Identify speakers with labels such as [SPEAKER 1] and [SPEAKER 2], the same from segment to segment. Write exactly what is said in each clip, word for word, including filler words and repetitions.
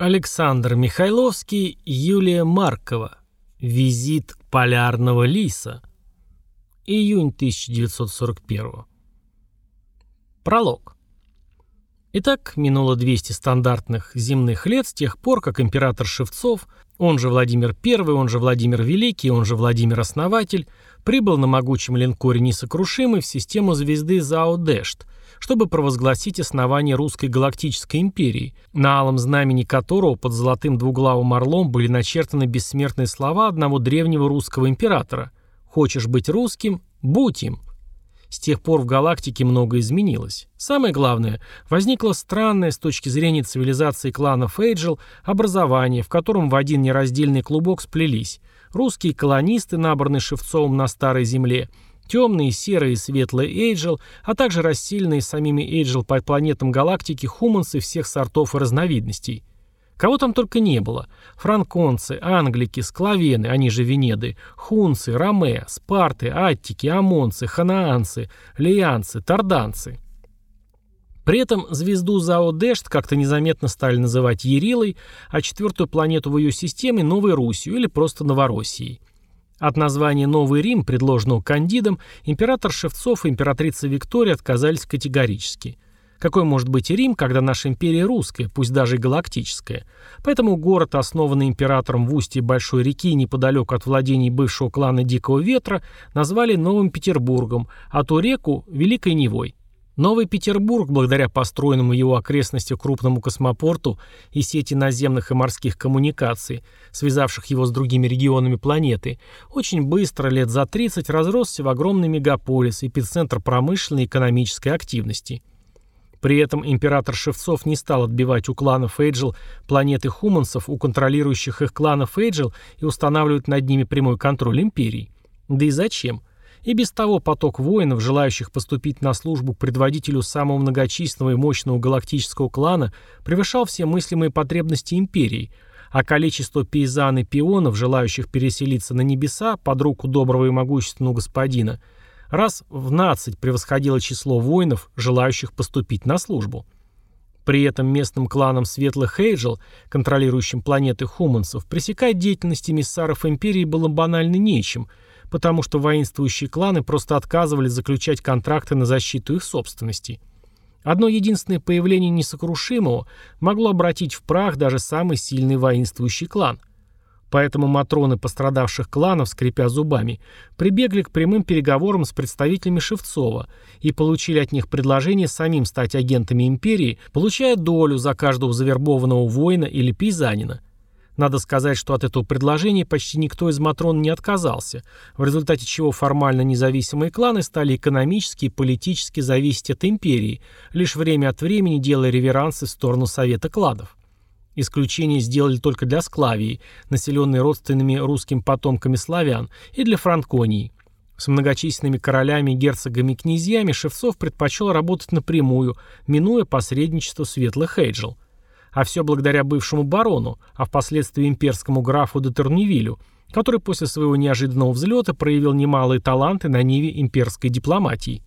[SPEAKER 1] Александр Михайловский, Юлия Маркова. Визит полярного лиса. Июнь тысяча девятьсот сорок первого. Пролог. Итак, минуло двести стандартных земных лет с тех пор, как император Шевцов, он же Владимир Первый, он же Владимир Великий, он же Владимир Основатель, прибыл на могучем линкоре «Несокрушимый» в систему звезды Зао-Дэшт, чтобы провозгласить основание Русской Галактической империи, на алом знамени которого под золотым двуглавым орлом были начертаны бессмертные слова одного древнего русского императора: «Хочешь быть русским? Будь им». С тех пор в галактике многое изменилось. Самое главное, возникло странное с точки зрения цивилизации кланов Эйджел образование, в котором в один нераздельный клубок сплелись русские колонисты, набранные Шевцовым на Старой Земле, темные, серые и светлые Эйджел, а также рассеянные самими Эйджел по планетам галактики хуманцы всех сортов и разновидностей. Кого там только не было. Франконцы, англики, склавены, они же венеды, хунцы, ромеи, спарты, аттики, амонцы, ханаанцы, леянцы, тарданцы. При этом звезду Зао-Дэшт как-то незаметно стали называть Ярилой, а четвертую планету в ее системе Новой Русью или просто Новороссией. От названия «Новый Рим», предложенного Кандидом, император Шевцов и императрица Виктория отказались категорически. Какой может быть Рим, когда наша империя русская, пусть даже и галактическая? Поэтому город, основанный императором в устье Большой реки неподалеку от владений бывшего клана Дикого Ветра, назвали Новым Петербургом, а ту реку – Великой Невой. Новый Петербург, благодаря построенному в его окрестностях крупному космопорту и сети наземных и морских коммуникаций, связавших его с другими регионами планеты, очень быстро, лет за тридцать, разросся в огромный мегаполис, эпицентр промышленной и экономической активности. При этом император Шевцов не стал отбивать у кланов Эйджел планеты хуманцев, у контролирующих их кланов Эйджел, и устанавливать над ними прямой контроль империи. Да и зачем? И без того поток воинов, желающих поступить на службу к предводителю самого многочисленного и мощного галактического клана, превышал все мыслимые потребности империи, а количество пейзан и пионов, желающих переселиться на небеса под руку доброго и могущественного господина, раз в нацать превосходило число воинов, желающих поступить на службу. При этом местным кланам Светлых Эйджел, контролирующим планеты хуманцев, пресекать деятельность эмиссаров империи было банально нечем, потому что воинствующие кланы просто отказывались заключать контракты на защиту их собственности. Одно единственное появление Несокрушимого могло обратить в прах даже самый сильный воинствующий клан. Поэтому матроны пострадавших кланов, скрипя зубами, прибегли к прямым переговорам с представителями Шевцова и получили от них предложение самим стать агентами империи, получая долю за каждого завербованного воина или пейзанина. Надо сказать, что от этого предложения почти никто из матрон не отказался, в результате чего формально независимые кланы стали экономически и политически зависеть от империи, лишь время от времени делая реверансы в сторону Совета кланов. Исключение сделали только для Склавии, населенной родственными русским потомками славян, и для Франконии. С многочисленными королями, герцогами и князьями Шевцов предпочел работать напрямую, минуя посредничество Светлых Эйджел. А все благодаря бывшему барону, а впоследствии имперскому графу де Турневилю, который после своего неожиданного взлета проявил немалые таланты на ниве имперской дипломатии.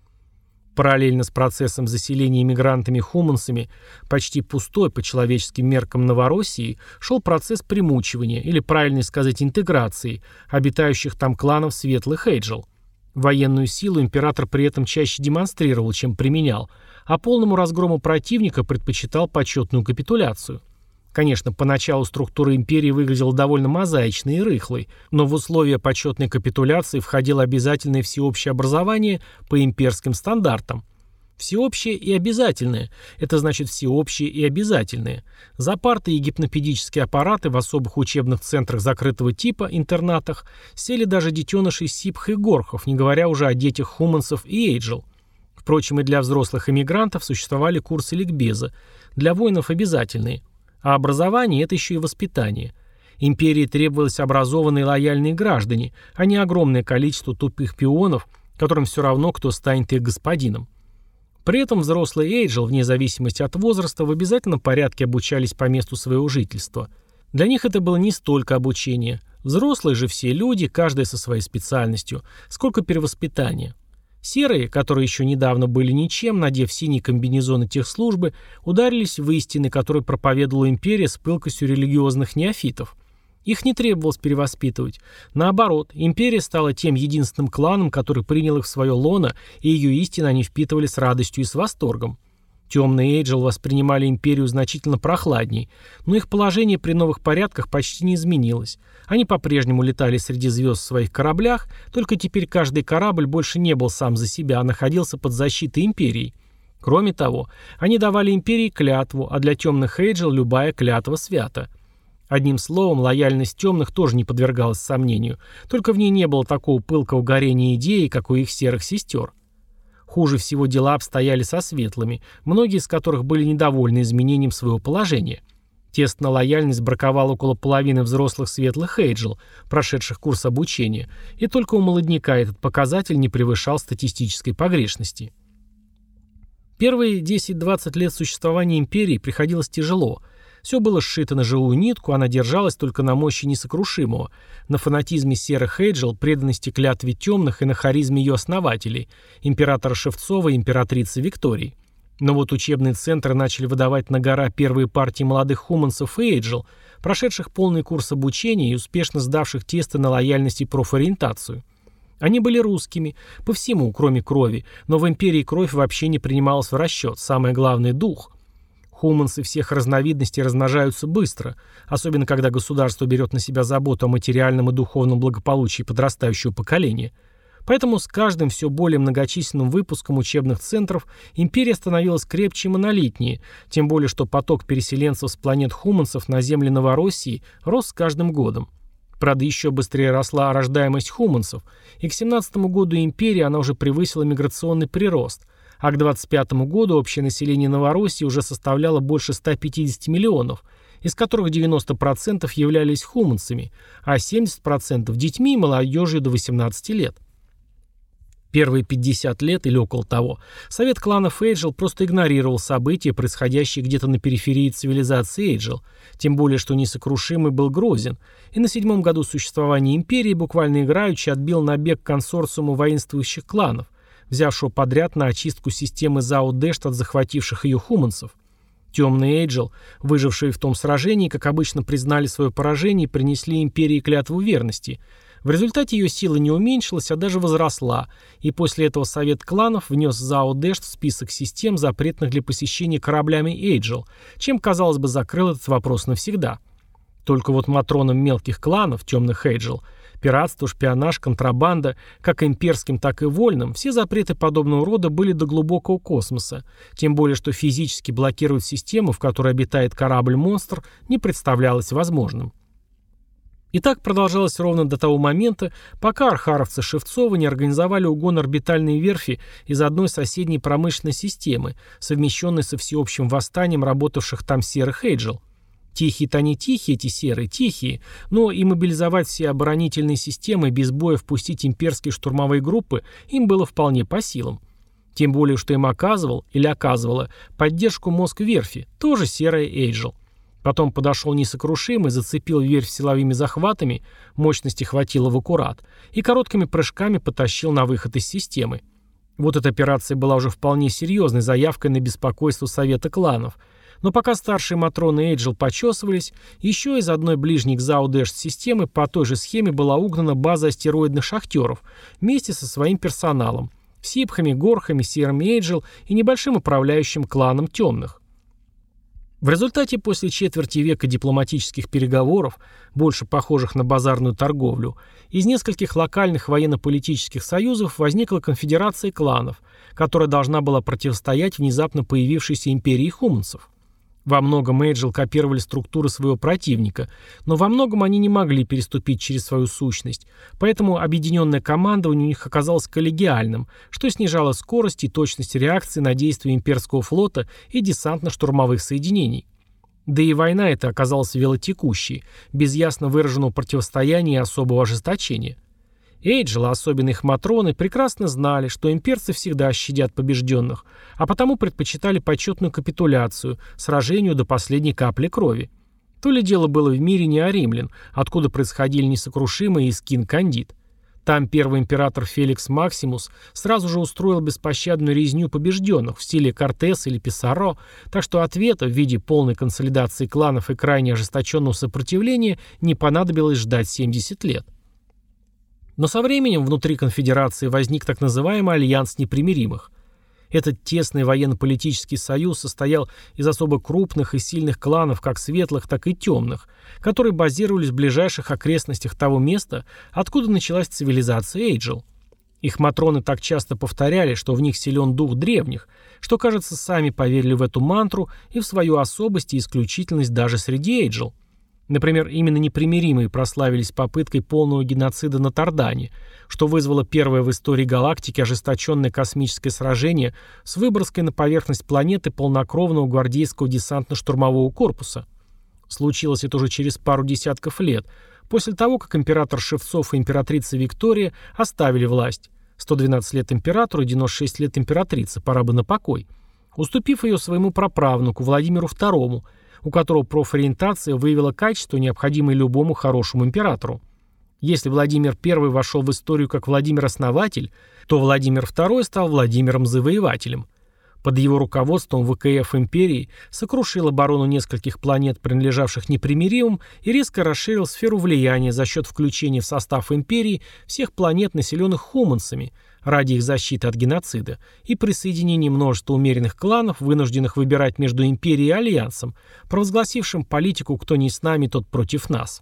[SPEAKER 1] Параллельно с процессом заселения иммигрантами-хуманцами почти пустой по человеческим меркам Новороссии шел процесс примучивания, или, правильнее сказать, интеграции, обитающих там кланов Светлых Эйджел. Военную силу император при этом чаще демонстрировал, чем применял, а полному разгрому противника предпочитал почетную капитуляцию. Конечно, поначалу структура империи выглядела довольно мозаичной и рыхлой, но в условия почетной капитуляции входило обязательное всеобщее образование по имперским стандартам. Всеобщее и обязательное – это значит всеобщее и обязательное. За парты и гипнопедические аппараты в особых учебных центрах закрытого типа, интернатах, сели даже детеныши сипх и горхов, не говоря уже о детях хуманцев и эйджел. Впрочем, и для взрослых иммигрантов существовали курсы ликбеза, для воинов обязательные. А образование – это еще и воспитание. Империи требовалось образованные лояльные граждане, а не огромное количество тупых пионов, которым все равно, кто станет их господином. При этом взрослые Эйджел, вне зависимости от возраста, в обязательном порядке обучались по месту своего жительства. Для них это было не столько обучение. Взрослые же все люди, каждый со своей специальностью, сколько перевоспитания. Серые, которые еще недавно были ничем, надев синие комбинезоны техслужбы, ударились в истины, которые проповедовала империя с пылкостью религиозных неофитов. Их не требовалось перевоспитывать. Наоборот, империя стала тем единственным кланом, который принял их в свое лоно, и ее истины они впитывали с радостью и с восторгом. Темные Эйджел воспринимали империю значительно прохладней, но их положение при новых порядках почти не изменилось. Они по-прежнему летали среди звезд в своих кораблях, только теперь каждый корабль больше не был сам за себя, а находился под защитой империи. Кроме того, они давали империи клятву, а для темных Эйджел любая клятва свята. Одним словом, лояльность темных тоже не подвергалась сомнению, только в ней не было такого пылкого горения идеи, как у их серых сестер. Хуже всего дела обстояли со светлыми, многие из которых были недовольны изменением своего положения. Тесная лояльность браковала около половины взрослых светлых Эйджел, прошедших курс обучения, и только у молодняка этот показатель не превышал статистической погрешности. Первые десять-двадцать лет существования империи приходилось тяжело. Все было сшито на живую нитку, она держалась только на мощи несокрушимого, на фанатизме серых Эйджел, преданности клятве темных и на харизме ее основателей, императора Шевцова и императрицы Виктории. Но вот учебные центры начали выдавать на гора первые партии молодых хуманцев и Эйджел, прошедших полный курс обучения и успешно сдавших тесты на лояльность и профориентацию. Они были русскими, по всему, кроме крови, но в империи кровь вообще не принималась в расчет, самое главное – дух. Хуманцы всех разновидностей размножаются быстро, особенно когда государство берет на себя заботу о материальном и духовном благополучии подрастающего поколения. Поэтому с каждым все более многочисленным выпуском учебных центров империя становилась крепче и монолитнее, тем более что поток переселенцев с планет хуманцев на земли Новороссии рос с каждым годом. Правда, еще быстрее росла рождаемость хуманцев, и к семнадцатому году империи она уже превысила миграционный прирост, а к двадцать пятому году общее население Новороссии уже составляло больше ста пятидесяти миллионов, из которых девяносто процентов являлись хуманцами, а семьдесят процентов детьми и молодежью до восемнадцати лет. Первые пятьдесят лет или около того совет кланов Эйджел просто игнорировал события, происходящие где-то на периферии цивилизации Эйджел, тем более что несокрушимый был грозен, и на седьмом году существования империи буквально играючи отбил набег консорциума воинствующих кланов, взявшего подряд на очистку системы Зао-Дэшт от захвативших ее хуманцев. Темные Эйджел, выжившие в том сражении, как обычно признали свое поражение и принесли империи клятву верности. В результате ее сила не уменьшилась, а даже возросла, и после этого Совет кланов внес Зао-Дэшт в список систем, запретных для посещения кораблями Эйджел, чем, казалось бы, закрыл этот вопрос навсегда. Только вот матронам мелких кланов, темных Эйджел, пиратство, шпионаж, контрабанда, как имперским, так и вольным, все запреты подобного рода были до глубокого космоса, тем более что физически блокировать систему, в которой обитает корабль-монстр, не представлялось возможным. И так продолжалось ровно до того момента, пока архаровцы Шевцова не организовали угон орбитальной верфи из одной соседней промышленной системы, совмещенной со всеобщим восстанием работавших там серых Эйджел. Тихие-то они тихие, эти серые, тихие, но и мобилизовать все оборонительные системы, без боя впустить имперские штурмовые группы им было вполне по силам. Тем более, что им оказывал или оказывала поддержку мозг верфи, тоже серая Эйджел. Потом подошел несокрушимый, зацепил верфь силовыми захватами, мощности хватило в аккурат, и короткими прыжками потащил на выход из системы. Вот эта операция была уже вполне серьезной заявкой на беспокойство Совета кланов. Но пока старшие матроны Эйджел почесывались, еще из одной ближней к Зао-Дэшт системы по той же схеме была угнана база астероидных шахтеров вместе со своим персоналом, сипхами, горхами, серыми Эйджел и небольшим управляющим кланом темных. В результате после четверти века дипломатических переговоров, больше похожих на базарную торговлю, из нескольких локальных военно-политических союзов возникла конфедерация кланов, которая должна была противостоять внезапно появившейся империи хуманцев. Во многом Эйджел копировали структуры своего противника, но во многом они не могли переступить через свою сущность, поэтому объединенное командование у них оказалось коллегиальным, что снижало скорость и точность реакции на действия имперского флота и десантно-штурмовых соединений. Да и война эта оказалась велотекущей, без ясно выраженного противостояния и особого ожесточения. Эйджел, а особенно их матроны, прекрасно знали, что имперцы всегда щадят побежденных, а потому предпочитали почетную капитуляцию, сражению до последней капли крови. То ли дело было в мире не о римлян, откуда происходили несокрушимые Искин-Кандид. Там первый император Феликс Максимус сразу же устроил беспощадную резню побежденных в стиле Кортес или Писаро, так что ответа в виде полной консолидации кланов и крайне ожесточенного сопротивления не понадобилось ждать семьдесят лет. Но со временем внутри конфедерации возник так называемый альянс непримиримых. Этот тесный военно-политический союз состоял из особо крупных и сильных кланов, как светлых, так и темных, которые базировались в ближайших окрестностях того места, откуда началась цивилизация Эйджел. Их матроны так часто повторяли, что в них силен дух древних, что, кажется, сами поверили в эту мантру и в свою особость и исключительность даже среди Эйджел. Например, именно непримиримые прославились попыткой полного геноцида на Тардане, что вызвало первое в истории галактики ожесточенное космическое сражение с выброской на поверхность планеты полнокровного гвардейского десантно-штурмового корпуса. Случилось это уже через пару десятков лет, после того, как император Шевцов и императрица Виктория оставили власть. сто двенадцать лет императору и девяносто шесть лет императрице, пора бы на покой. Уступив ее своему праправнуку Владимиру второму, у которого профориентация выявила качества, необходимые любому хорошему императору. Если Владимир Первый вошел в историю как Владимир-основатель, то Владимир Второй стал Владимиром-завоевателем. Под его руководством ВКФ империи сокрушил оборону нескольких планет, принадлежавших непримиримым, и резко расширил сферу влияния за счет включения в состав империи всех планет, населенных хуманцами, ради их защиты от геноцида, и присоединения множества умеренных кланов, вынужденных выбирать между империей и альянсом, провозгласившим политику «кто не с нами, тот против нас».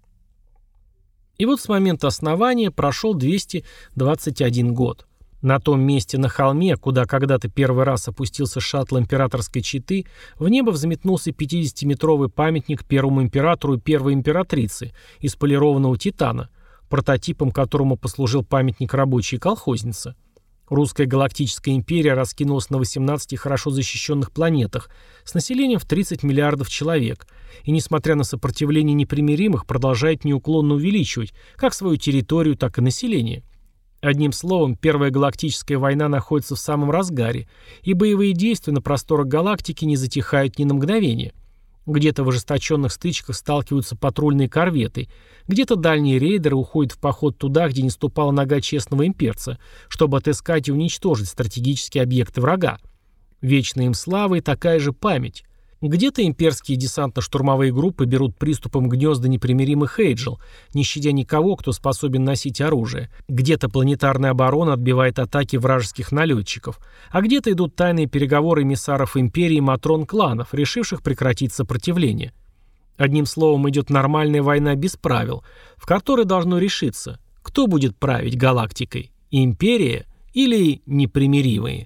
[SPEAKER 1] И вот с момента основания прошел двести двадцать один год. На том месте на холме, куда когда-то первый раз опустился шаттл императорской четы, в небо взметнулся пятидесятиметровый памятник первому императору и первой императрице из полированного титана, прототипом которому послужил памятник рабочей колхозницы. Русская галактическая империя раскинулась на восемнадцати хорошо защищенных планетах с населением в тридцать миллиардов человек и, несмотря на сопротивление непримиримых, продолжает неуклонно увеличивать как свою территорию, так и население. Одним словом, Первая галактическая война находится в самом разгаре, и боевые действия на просторах галактики не затихают ни на мгновение. Где-то в ожесточенных стычках сталкиваются патрульные корветы, где-то дальние рейдеры уходят в поход туда, где не ступала нога честного имперца, чтобы отыскать и уничтожить стратегические объекты врага. Вечная им слава и такая же память. Где-то имперские десантно-штурмовые группы берут приступом гнезда непримиримых Эйджел, не щадя никого, кто способен носить оружие. Где-то планетарная оборона отбивает атаки вражеских налетчиков, а где-то идут тайные переговоры эмиссаров империи и матрон-кланов, решивших прекратить сопротивление. Одним словом, идет нормальная война без правил, в которой должно решиться, кто будет править галактикой – империя или непримиримые.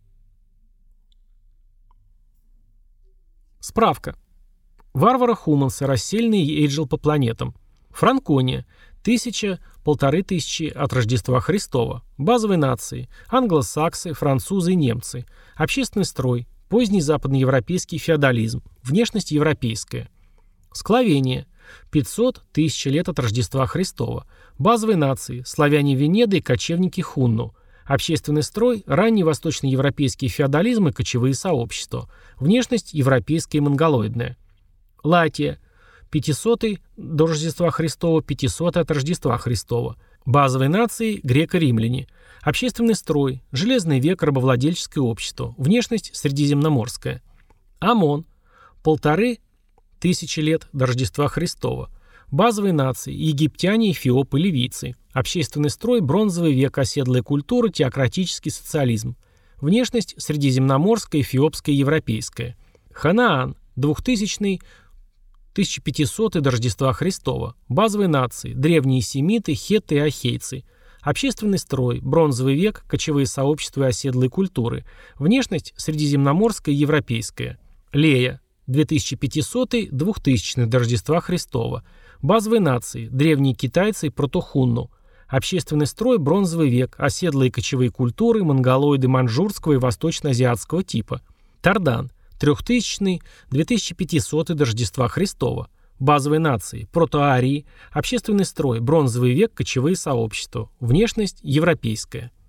[SPEAKER 1] Справка. Варвары-хумансы, рассеянные Эйджел по планетам. Франкония. Тысяча, полторы тысячи от Рождества Христова. Базовые нации. Англосаксы, французы и немцы. Общественный строй. Поздний западноевропейский феодализм. Внешность европейская. Склавения. пятьсот тысяч лет от Рождества Христова. Базовые нации. Славяне Венеды и кочевники Хунну. Общественный строй, ранний восточноевропейский феодализм и кочевые сообщества. Внешность европейская и монголоидная. Латия. пятисотый до Рождества Христова, пятисотый от Рождества Христова. Базовые нации – греко-римляне. Общественный строй, железный век, рабовладельческое общество. Внешность – средиземноморская. Амон. Полторы тысячи лет до Рождества Христова. Базовые нации – египтяне, эфиопы, ливийцы. Общественный строй – бронзовый век, оседлая культура, теократический социализм. Внешность – средиземноморская, эфиопская, европейская. Ханаан – двухтысячный — тысяча пятисотый до Рождества Христова. Базовые нации – древние семиты, хетты и ахейцы. Общественный строй – бронзовый век, кочевые сообщества и оседлые культуры. Внешность – средиземноморская, европейская. Лея – две тысячи пятисотый — двухтысячный до Рождества Христова. Базовые нации – древние китайцы и протохунну. Общественный строй – бронзовый век, оседлые кочевые культуры, монголоиды маньчжурского и восточно-азиатского типа. Тардан – трехтысячный — две тысячи пятисотый до Рождества Христова. Базовые нации – протоарии. Общественный строй – бронзовый век, кочевые сообщества. Внешность – европейская.